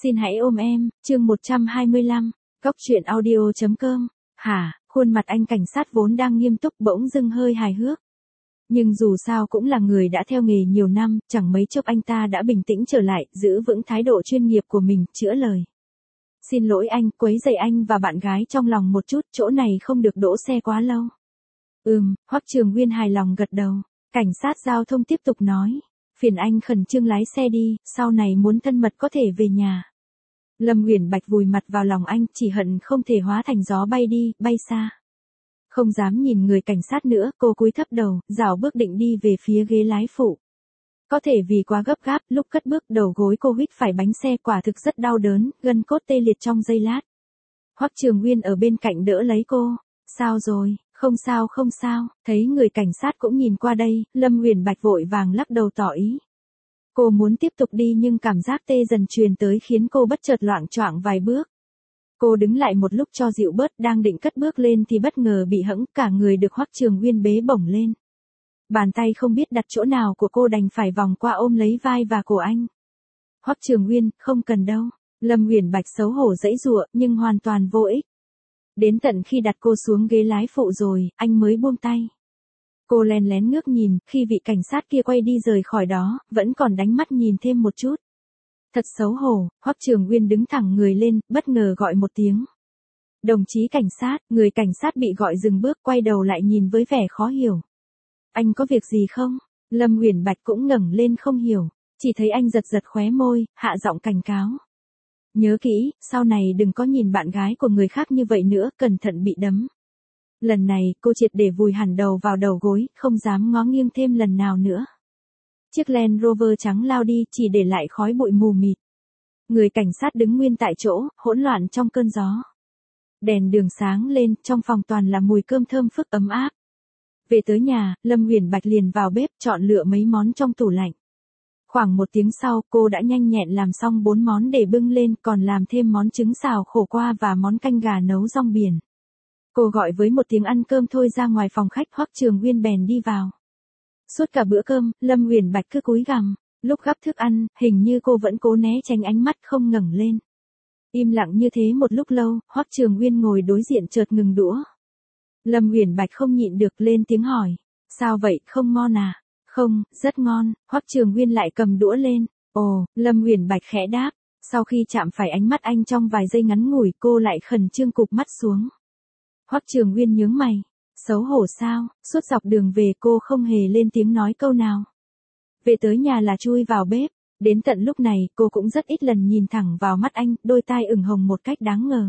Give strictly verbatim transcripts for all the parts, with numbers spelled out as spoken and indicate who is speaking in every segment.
Speaker 1: Xin hãy ôm em, chương một trăm hai mươi lăm, Cóc truyện audio chấm com. Hả, khuôn mặt anh cảnh sát vốn đang nghiêm túc bỗng dưng hơi hài hước. Nhưng dù sao cũng là người đã theo nghề nhiều năm, chẳng mấy chốc anh ta đã bình tĩnh trở lại, giữ vững thái độ chuyên nghiệp của mình, chữa lời. Xin lỗi anh, quấy rầy anh và bạn gái trong lòng một chút, chỗ này không được đỗ xe quá lâu. Ừm, Hoắc Trường Nguyên hài lòng gật đầu. Cảnh sát giao thông tiếp tục nói. Phiền anh khẩn trương lái xe đi, sau này muốn thân mật có thể về nhà. Lâm Uyển Bạch vùi mặt vào lòng anh, chỉ hận không thể hóa thành gió bay đi, bay xa. Không dám nhìn người cảnh sát nữa, cô cúi thấp đầu, rảo bước định đi về phía ghế lái phụ. Có thể vì quá gấp gáp, lúc cất bước đầu gối cô huých phải bánh xe, quả thực rất đau đớn, gân cốt tê liệt trong giây lát. Hoắc Trường Nguyên ở bên cạnh đỡ lấy cô. Sao rồi, không sao không sao, thấy người cảnh sát cũng nhìn qua đây, Lâm Uyển Bạch vội vàng lắc đầu tỏ ý. Cô muốn tiếp tục đi nhưng cảm giác tê dần truyền tới khiến cô bất chợt loạng choạng vài bước. Cô đứng lại một lúc cho dịu bớt, đang định cất bước lên thì bất ngờ bị hẫng, cả người được Hoắc Trường Nguyên bế bổng lên. Bàn tay không biết đặt chỗ nào của cô đành phải vòng qua ôm lấy vai và cổ anh. Hoắc Trường Nguyên, không cần đâu. Lâm Uyển Bạch xấu hổ giãy giụa, nhưng hoàn toàn vô ích. Đến tận khi đặt cô xuống ghế lái phụ rồi, anh mới buông tay. Cô lén lén ngước nhìn, khi vị cảnh sát kia quay đi rời khỏi đó, vẫn còn đánh mắt nhìn thêm một chút. Thật xấu hổ, Hoắc Trường Nguyên đứng thẳng người lên, bất ngờ gọi một tiếng. Đồng chí cảnh sát, người cảnh sát bị gọi dừng bước, quay đầu lại nhìn với vẻ khó hiểu. Anh có việc gì không? Lâm Uyển Bạch cũng ngẩng lên không hiểu, chỉ thấy anh giật giật khóe môi, hạ giọng cảnh cáo. Nhớ kỹ, sau này đừng có nhìn bạn gái của người khác như vậy nữa, cẩn thận bị đấm. Lần này, cô triệt để vùi hẳn đầu vào đầu gối, không dám ngó nghiêng thêm lần nào nữa. Chiếc Land Rover trắng lao đi, chỉ để lại khói bụi mù mịt. Người cảnh sát đứng nguyên tại chỗ, hỗn loạn trong cơn gió. Đèn đường sáng lên, trong phòng toàn là mùi cơm thơm phức ấm áp. Về tới nhà, Lâm Uyển Bạch liền vào bếp chọn lựa mấy món trong tủ lạnh. Khoảng một tiếng sau, cô đã nhanh nhẹn làm xong bốn món để bưng lên, còn làm thêm món trứng xào khổ qua và món canh gà nấu rong biển. Cô gọi với một tiếng ăn cơm thôi ra ngoài phòng khách, Hoắc Trường Nguyên bèn đi vào. Suốt cả bữa cơm, Lâm Uyển Bạch cứ cúi gằm, lúc gắp thức ăn, hình như cô vẫn cố né tránh ánh mắt không ngẩng lên. Im lặng như thế một lúc lâu, Hoắc Trường Nguyên ngồi đối diện chợt ngừng đũa. Lâm Uyển Bạch không nhịn được lên tiếng hỏi, sao vậy, không ngon à? Không, rất ngon. Hoắc Trường Nguyên lại cầm đũa lên. Ồ, Lâm Uyển Bạch khẽ đáp. Sau khi chạm phải ánh mắt anh trong vài giây ngắn ngủi, cô lại khẩn trương cụp mắt xuống. Hoắc Trường Nguyên nhướng mày. Xấu hổ sao? Suốt dọc đường về cô không hề lên tiếng nói câu nào. Về tới nhà là chui vào bếp. Đến tận lúc này, cô cũng rất ít lần nhìn thẳng vào mắt anh, đôi tai ửng hồng một cách đáng ngờ.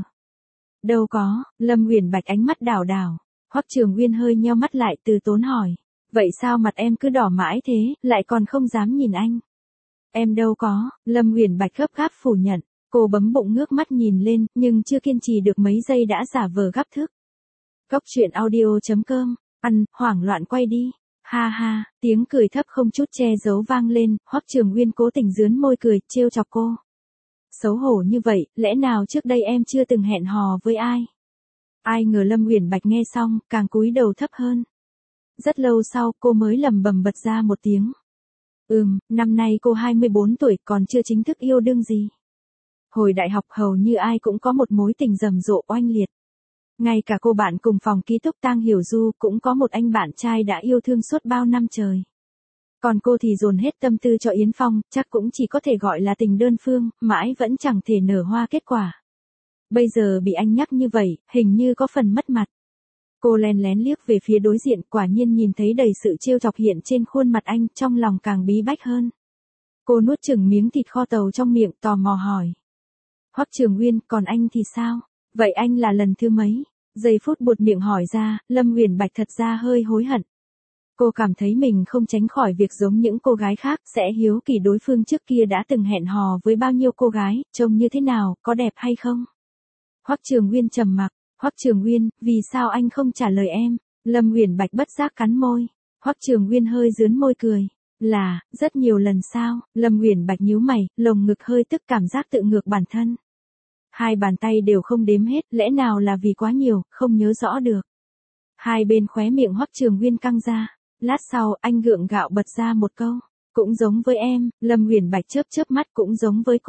Speaker 1: Đâu có, Lâm Uyển Bạch ánh mắt đảo đảo. Hoắc Trường Nguyên hơi nheo mắt lại, từ tốn hỏi. Vậy sao mặt em cứ đỏ mãi thế, lại còn không dám nhìn anh? Em đâu có, Lâm Uyển Bạch gấp gáp phủ nhận. Cô bấm bụng ngước mắt nhìn lên, nhưng chưa kiên trì được mấy giây đã giả vờ gắp thức. Cóc truyện audio chấm com, ăn, hoảng loạn quay đi. Ha ha, tiếng cười thấp không chút che giấu vang lên, Hoắc Trường Nguyên cố tình dướn môi cười, trêu chọc cô. Xấu hổ như vậy, lẽ nào trước đây em chưa từng hẹn hò với ai? Ai ngờ Lâm Uyển Bạch nghe xong, càng cúi đầu thấp hơn. Rất lâu sau, cô mới lẩm bẩm bật ra một tiếng. Ừm, năm nay cô hai mươi bốn tuổi, còn chưa chính thức yêu đương gì. Hồi đại học hầu như ai cũng có một mối tình rầm rộ oanh liệt. Ngay cả cô bạn cùng phòng ký túc Tang Hiểu Du cũng có một anh bạn trai đã yêu thương suốt bao năm trời. Còn cô thì dồn hết tâm tư cho Yến Phong, chắc cũng chỉ có thể gọi là tình đơn phương, mãi vẫn chẳng thể nở hoa kết quả. Bây giờ bị anh nhắc như vậy, hình như có phần mất mặt. Cô lén lén liếc về phía đối diện, quả nhiên nhìn thấy đầy sự trêu chọc hiện trên khuôn mặt anh, trong lòng càng bí bách hơn. Cô nuốt chửng miếng thịt kho tàu trong miệng, tò mò hỏi. Hoắc Trường Nguyên, còn anh thì sao? Vậy anh là lần thứ mấy? Giây phút buột miệng hỏi ra, Lâm Uyển Bạch thật ra hơi hối hận. Cô cảm thấy mình không tránh khỏi việc giống những cô gái khác, sẽ hiếu kỳ đối phương trước kia đã từng hẹn hò với bao nhiêu cô gái, trông như thế nào, có đẹp hay không? Hoắc Trường Nguyên trầm mặc. Hoắc Trường Nguyên, vì sao anh không trả lời em? Lâm Uyển Bạch bất giác cắn môi. Hoắc Trường Nguyên hơi dướn môi cười. Là, rất nhiều lần sao? Lâm Uyển Bạch nhíu mày, lồng ngực hơi tức, cảm giác tự ngược bản thân. Hai bàn tay đều không đếm hết, lẽ nào là vì quá nhiều, không nhớ rõ được. Hai bên khóe miệng Hoắc Trường Nguyên căng ra. Lát sau, anh gượng gạo bật ra một câu. Cũng giống với em, Lâm Uyển Bạch chớp chớp mắt, cũng giống với cô.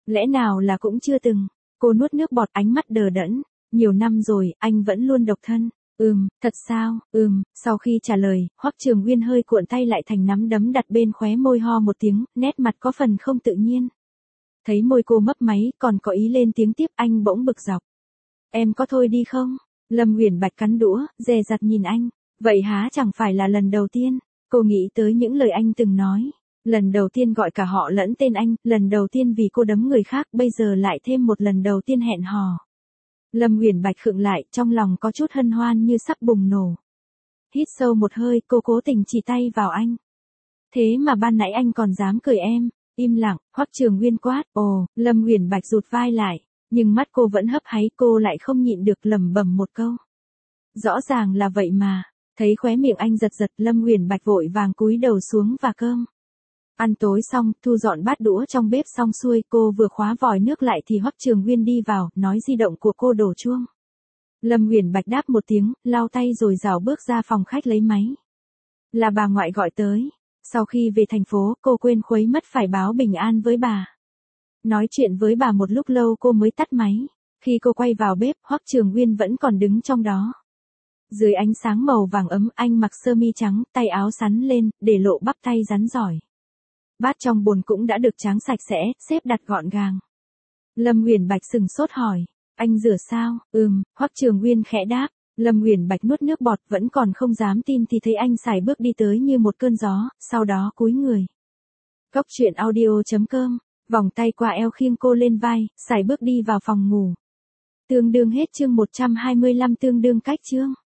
Speaker 1: Lẽ nào là cũng chưa từng. Cô nuốt nước bọt, ánh mắt đờ đẫn. Nhiều năm rồi, anh vẫn luôn độc thân. Ừm, thật sao, ừm, sau khi trả lời, Hoắc Trường Uyên hơi cuộn tay lại thành nắm đấm đặt bên khóe môi, ho một tiếng, nét mặt có phần không tự nhiên. Thấy môi cô mấp máy, còn có ý lên tiếng tiếp, anh bỗng bực dọc. Em có thôi đi không? Lâm Uyển Bạch cắn đũa, dè dặt nhìn anh. Vậy há chẳng phải là lần đầu tiên? Cô nghĩ tới những lời anh từng nói. Lần đầu tiên gọi cả họ lẫn tên anh, lần đầu tiên vì cô đấm người khác, bây giờ lại thêm một lần đầu tiên hẹn hò. Lâm Uyển Bạch khựng lại, trong lòng có chút hân hoan như sắp bùng nổ. Hít sâu một hơi, cô cố tình chỉ tay vào anh. Thế mà ban nãy anh còn dám cười em. Im lặng, Hoắc Trường Uyên quát. Ồ, Lâm Uyển Bạch rụt vai lại, nhưng mắt cô vẫn hấp háy, cô lại không nhịn được lẩm bẩm một câu. Rõ ràng là vậy mà. Thấy khóe miệng anh giật giật, Lâm Uyển Bạch vội vàng cúi đầu xuống và cơm. Ăn tối xong, thu dọn bát đũa trong bếp xong xuôi, cô vừa khóa vòi nước lại thì Hoắc Trường Uyên đi vào, nói di động của cô đổ chuông. Lâm Uyển Bạch đáp một tiếng, lau tay rồi rảo bước ra phòng khách lấy máy. Là bà ngoại gọi tới. Sau khi về thành phố, cô quên khuấy mất phải báo bình an với bà. Nói chuyện với bà một lúc lâu cô mới tắt máy. Khi cô quay vào bếp, Hoắc Trường Uyên vẫn còn đứng trong đó. Dưới ánh sáng màu vàng ấm, anh mặc sơ mi trắng, tay áo xắn lên, để lộ bắp tay rắn giỏi. Bát trong bồn cũng đã được tráng sạch sẽ, xếp đặt gọn gàng. Lâm Uyển Bạch sừng sốt hỏi, anh rửa sao? Ừm, Hoắc Trường Uyên khẽ đáp. Lâm Uyển Bạch nuốt nước bọt, vẫn còn không dám tin thì thấy anh sải bước đi tới như một cơn gió, sau đó cúi người. Cốc truyện audio chấm com, vòng tay qua eo khiêng cô lên vai, sải bước đi vào phòng ngủ. Tương đương hết chương một trăm hai mươi lăm, tương đương cách chương.